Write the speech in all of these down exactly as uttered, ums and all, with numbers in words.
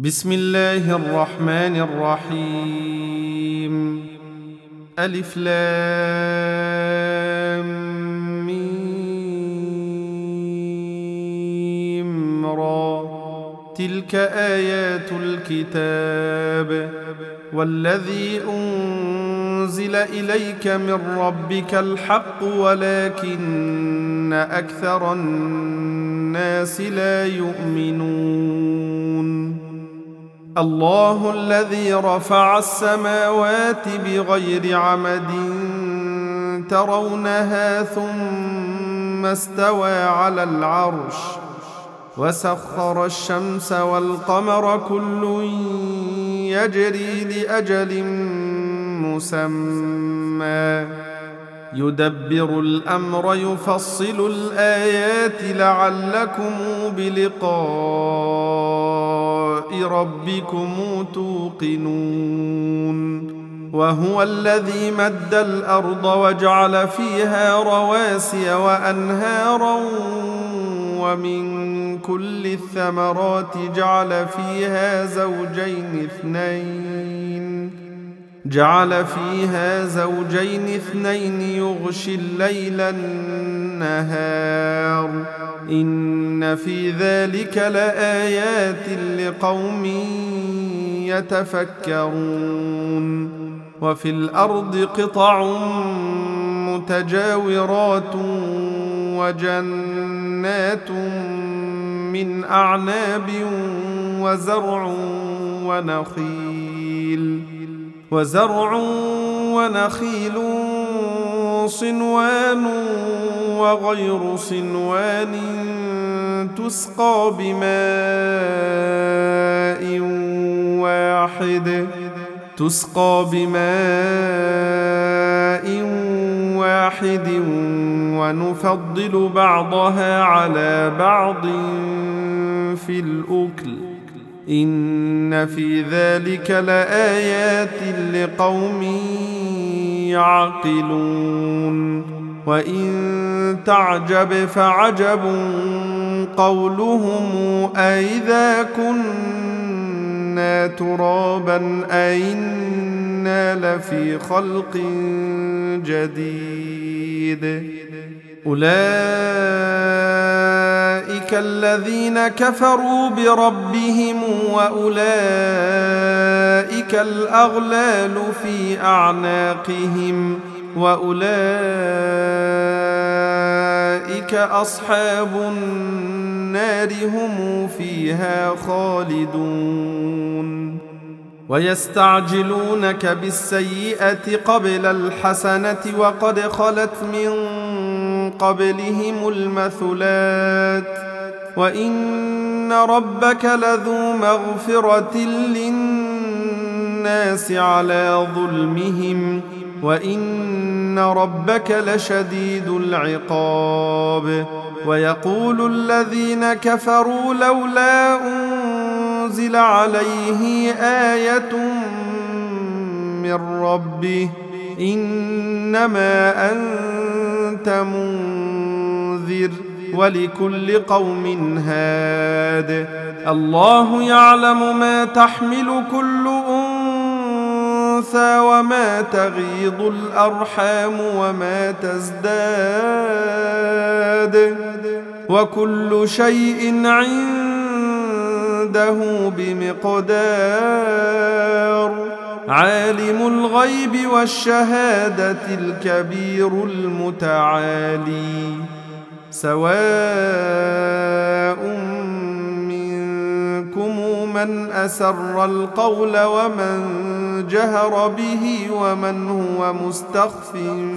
بسم الله الرحمن الرحيم. ألف لام ميم را. تلك آيات الكتاب والذي أنزل إليك من ربك الحق ولكن أكثر الناس لا يؤمنون. الله الذي رفع السماوات بغير عمد ترونها ثم استوى على العرش وسخر الشمس والقمر كل يجري لأجل مسمى يدبر الأمر يفصل الآيات لعلكم بلقاء ربكم توقنون. وهو الذي مد الأرض وجعل فيها رواسي وأنهارا ومن كل الثمرات جعل فيها زوجين اثنين جعل فيها زوجين اثنين يغشي الليل النهار إن في ذلك لآيات لقوم يتفكرون. وفي الأرض قطع متجاورات وجنات من أعناب وزرع ونخيل وزرع ونخيل صنوان وغير صنوان تسقى بماء واحد تسقى بماء واحد ونفضل بعضها على بعض في الأكل إن في ذلك لآيات لقوم يعقلون. وإن تعجب فعجب قولهم أئذا كنا ترابا أئنا لفي خلق جديد. أولئك الذين كفروا بربهم وأولئك الأغلال في أعناقهم وأولئك أصحاب النار هم فيها خالدون. ويستعجلونك بالسيئة قبل الحسنة وقد خلت من قبلهم المثلات وإن ربك لذو مغفرة للناس على ظلمهم وإن ربك لشديد العقاب. ويقول الذين كفروا لولا أنزل عليه آية من ربه إنما أنت منذر ولكل قوم هاد. الله يعلم ما تحمل كل أنثى وما تغيض الأرحام وما تزداد وكل شيء عنده بمقدار. عالم الغيب والشهادة الكبير المتعالي. سواء منكم من أسر القول ومن جهر به ومن هو مستخف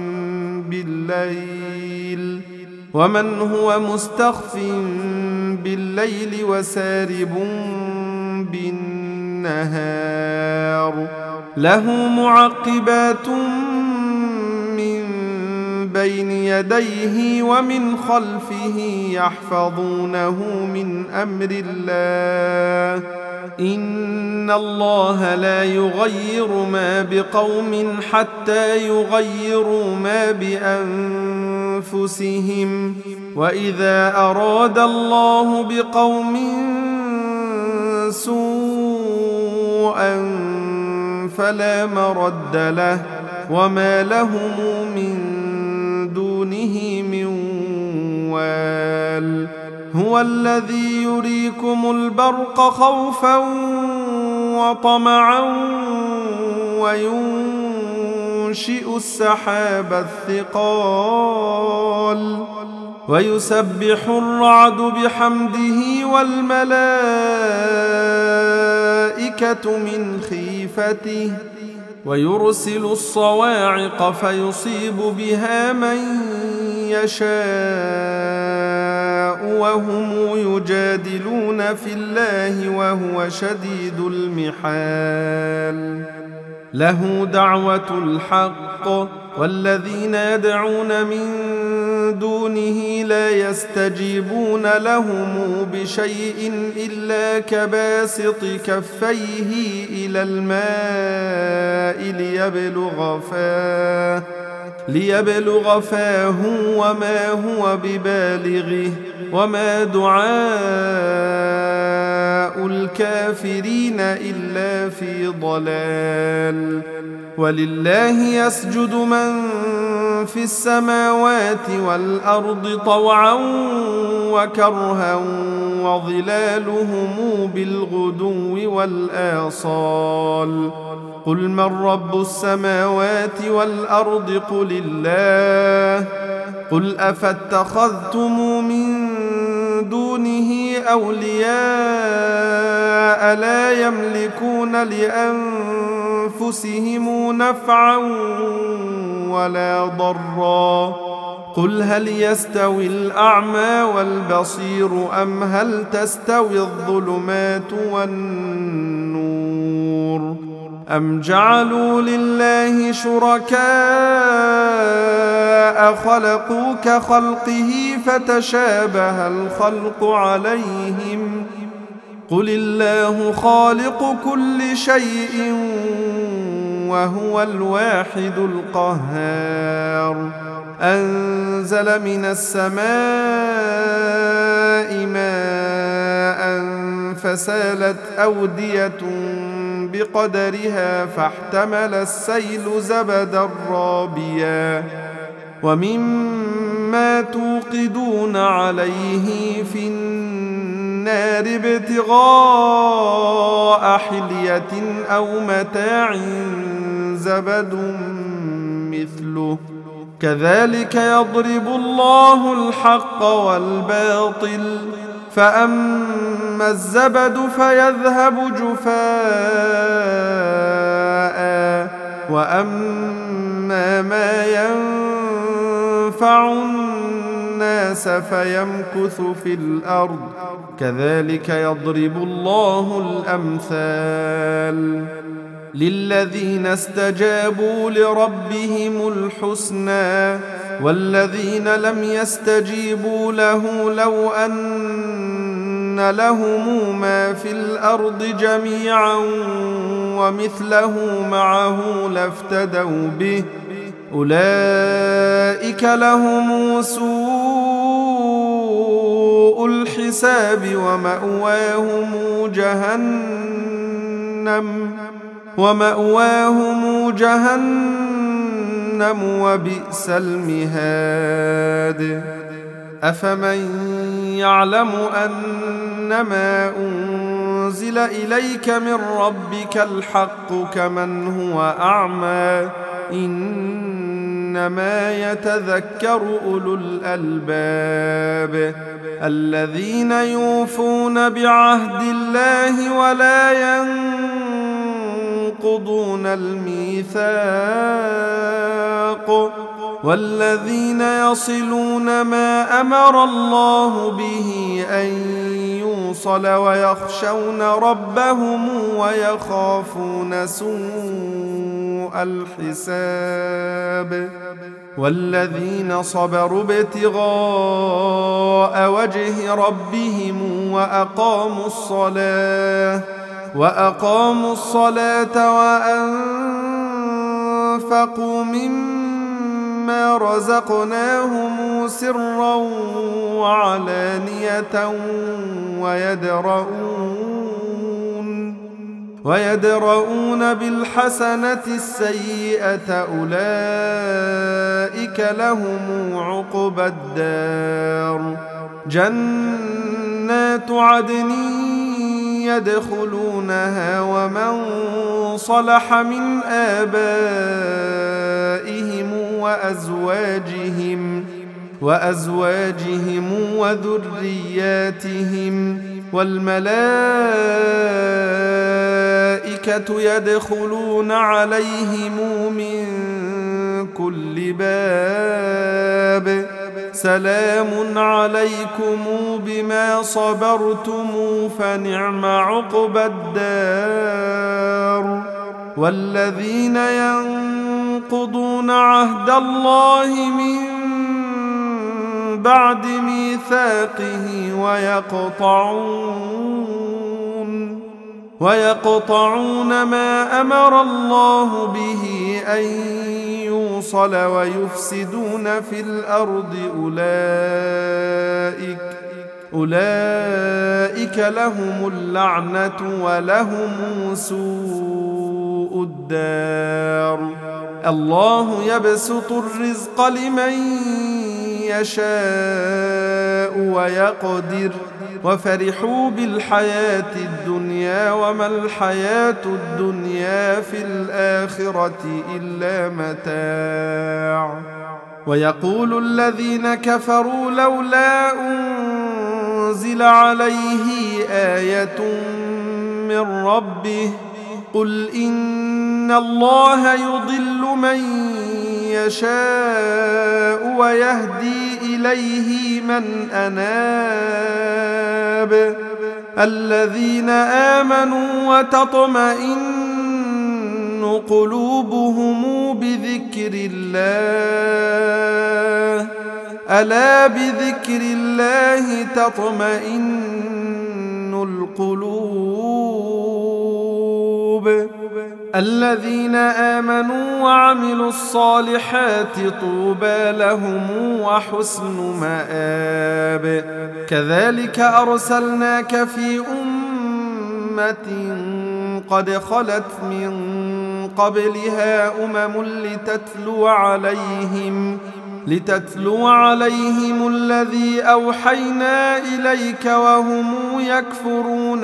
بالليل ومن هو مستخف بالليل وسارب بالنهار. له معقبات من بين يديه ومن خلفه يحفظونه من أمر الله إن الله لا يغير ما بقوم حتى يغيروا ما بأنفسهم وإذا أراد الله بقوم سوء فلا مرد له وما لهم من دونه من وال هو الذي يريكم البرق خوفا وطمعا وينشئ السحاب الثقال ويسبح الرعد بحمده والملائكة من خيفته ويرسل الصواعق فيصيب بها من يشاء وهم يجادلون في الله وهو شديد المحال له دعوة الحق والذين يدعون من دونه لا يستجيبون لهم بشيء إلا كباسط كفيه إلى الماء ليبلغ فاه ليبلغ فاه وما هو ببالغه وما دعاء الكافرين إلا في ضلال ولله يسجد من في السماوات والأرض طوعا وكرها وظلالهم بالغدو والآصال قل من رب السماوات والأرض قل الله قل أفاتخذتم من دونه أولياء لا يملكون لأنفسهم نفعا ولا ضرا قل هل يستوي الأعمى والبصير أم هل تستوي الظلمات والنور أم جعلوا لله شركاء خلقوا كخلقه فتشابه الخلق عليهم قل الله خالق كل شيء وهو الواحد القهار أنزل من السماء ماء فسالت أودية بقدرها فاحتمل السيل زبدا رابيا ومما توقدون عليه في النار ابتغاء حلية أو متاع زبد مثله كذلك يضرب الله الحق والباطل فأما الزبد فيذهب جفاء وأما ما ينفع الناس فيمكث في الأرض كذلك يضرب الله الأمثال للذين استجابوا لربهم الحسنى والذين لم يستجيبوا له لو أن لهم ما في الأرض جميعا ومثله معه لافتدوا به أولئك لهم سوء الحساب ومأواهم جهنم ومأواهم جهنم وبئس المهاد أفمن يعلم أنما أنزل إليك من ربك الحق كمن هو أعمى إنما يتذكر أولو الألباب الذين يوفون بعهد الله ولا ينقضون الميثاق والذين يصلون ما أمر الله به أن يوصل ويخشون ربهم ويخافون سوء الحساب والذين صبروا ابتغاء وجه ربهم وأقاموا الصلاة وأقاموا الصلاة وأنفقوا مما رزقناهم سرا وعلانية ويدرؤون ويدرؤون بالحسنة السيئة أولئك لهم عقبى الدار جنات عدن يدخلونها ومن صلح من آبائهم وأزواجهم وأزواجهم وذرياتهم والملائكة يدخلون عليهم من كل باب سلام عليكم بما صبرتم فنعم عقبى الدار والذين ينقضون عهد الله من بعد ميثاقه ويقطعون ويقطعون ما أمر الله به أن يوصل ويفسدون في الأرض أولئك أولئك لهم اللعنة ولهم سوء الدار الله يبسط الرزق لمن يشاء ويقدر وفرحوا بالحياة الدنيا وما الحياة الدنيا في الآخرة إلا متاع ويقول الذين كفروا لولا أنزل عليه آية من ربه قل إن الله يضل من يشاء ويهدي إليه من أناب الذين آمنوا وتطمئن قلوبهم بذكر الله ألا بذكر الله تطمئن القلوب الذين آمنوا وعملوا الصالحات طوبى لهم وحسن مآب كذلك أرسلناك في أمة قد خلت من قبلها أمم لتتلو عليهم لتتلو عليهم الذي أوحينا إليك وهم يكفرون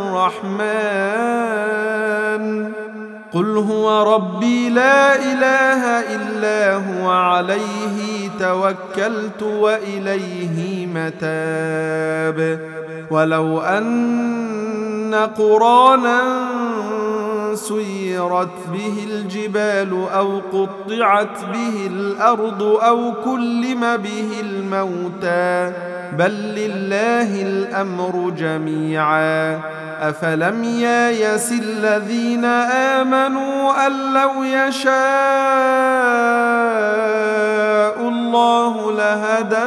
بالرحمن قل هو ربي لا إله إلا هو عليه توكلت وإليه متاب ولو أن قرانا سيرت به الجبال أو قطعت به الأرض أو كلم به الموتى بل لله الأمر جميعا أفلم ييأس الذين آمنوا أن لو يشاء الله لهدى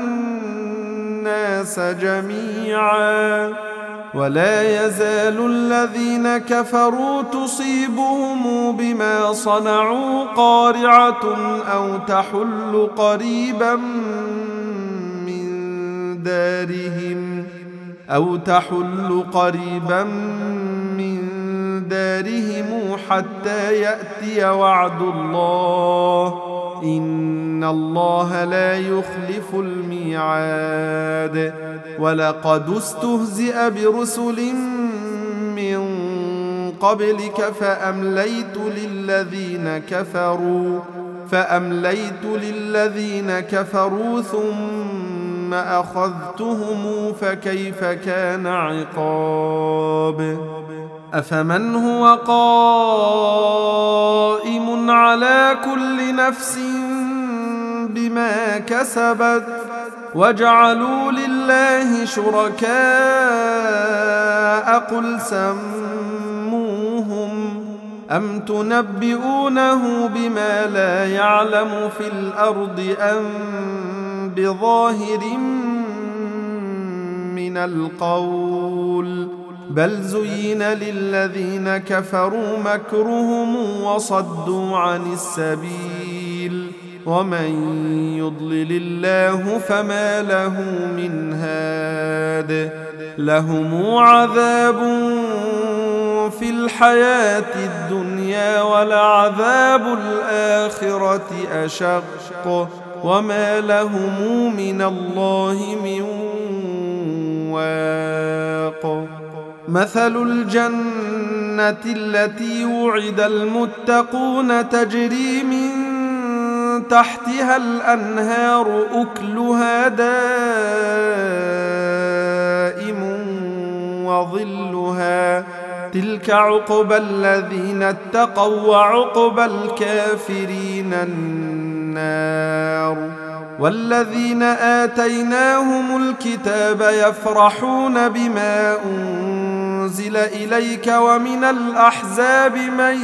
الناس جميعا ولا يزال الذين كفروا تصيبهم بما صنعوا قارعة أو تحل قريبا من دارهم أو تحل قريبا من دارهم حتى يأتي وعد الله إن الله لا يخلف الميعاد ولقد استهزئ برسل من قبلك فأمليت للذين كفروا فأمليت للذين كفروا ثم أخذتهم فكيف كان عقاب أفمن هو قائم على كل نفس بما كسبت وجعلوا لله شركاء قل سموهم أم تنبئونه بما لا يعلم في الأرض أم بظاهر من القول بل زين للذين كفروا مكرهم وصدوا عن السبيل ومن يضلل الله فما له من هاد لهم عذاب في الحياة الدنيا ولعذاب الآخرة أشق وما لهم من الله من واق. مثل الجنة التي وعد المتقون تجري من تحتها الأنهار أكلها دائم وظلها تلك عقبى الذين اتقوا وعقبى الكافرين النار. والذين آتيناهم الكتاب يفرحون بما أنزل إليك ومن الأحزاب من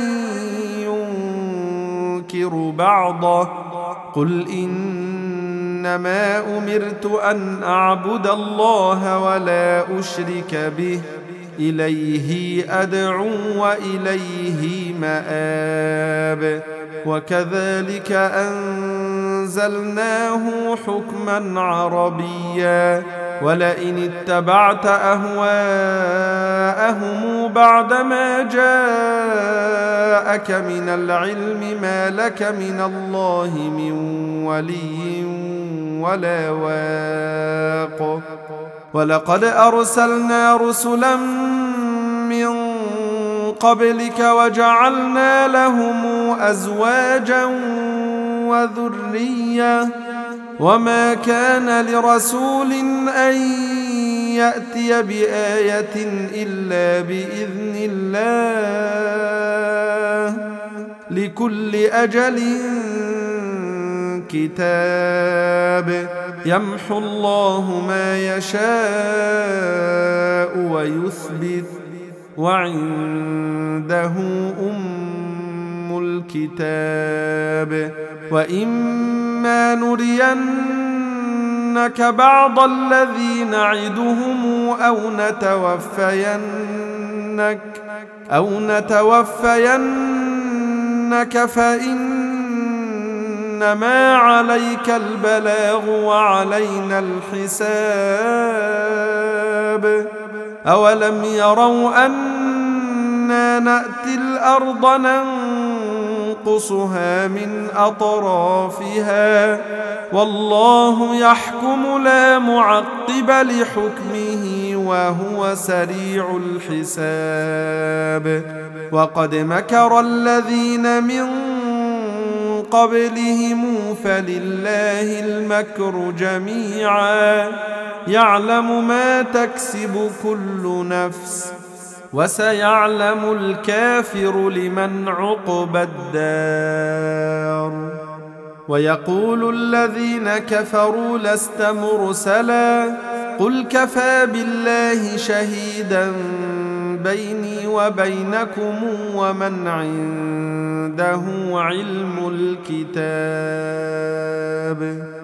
ينكر بعضه قل إنما أمرت أن أعبد الله ولا أشرك به إليه أدعو وإليه مآب. وكذلك أنزلناه حكما عربيا ولئن اتبعت أهواءهم بعدما جاءك من العلم ما لك من الله من ولي ولا واق. ولقد أرسلنا رسلا من قبلك وجعلنا لهم أزواجا وذرية وما كان لرسول أن يأتي بآية إلا بإذن الله لكل أجل كتاب يمحو الله ما يشاء ويثبت وعنده أم الكتاب. وإما نرينك بعض الذي نعدهم أو نتوفينك أو نتوفينك فإنما عليك البلاغ وعلينا الحساب. أولم يروا أنا نأتي الأرض ننقصها من أطرافها والله يحكم لا معقب لحكمه وهو سريع الحساب. وقد مكر الذين من قبلهم فلله المكر جميعا يعلم ما تكسب كل نفس وسيعلم الكافر لمن عقبى الدار. ويقول الذين كفروا لست مرسلا قل كفى بالله شهيدا بيني وبينكم ومن عنده علم الكتاب.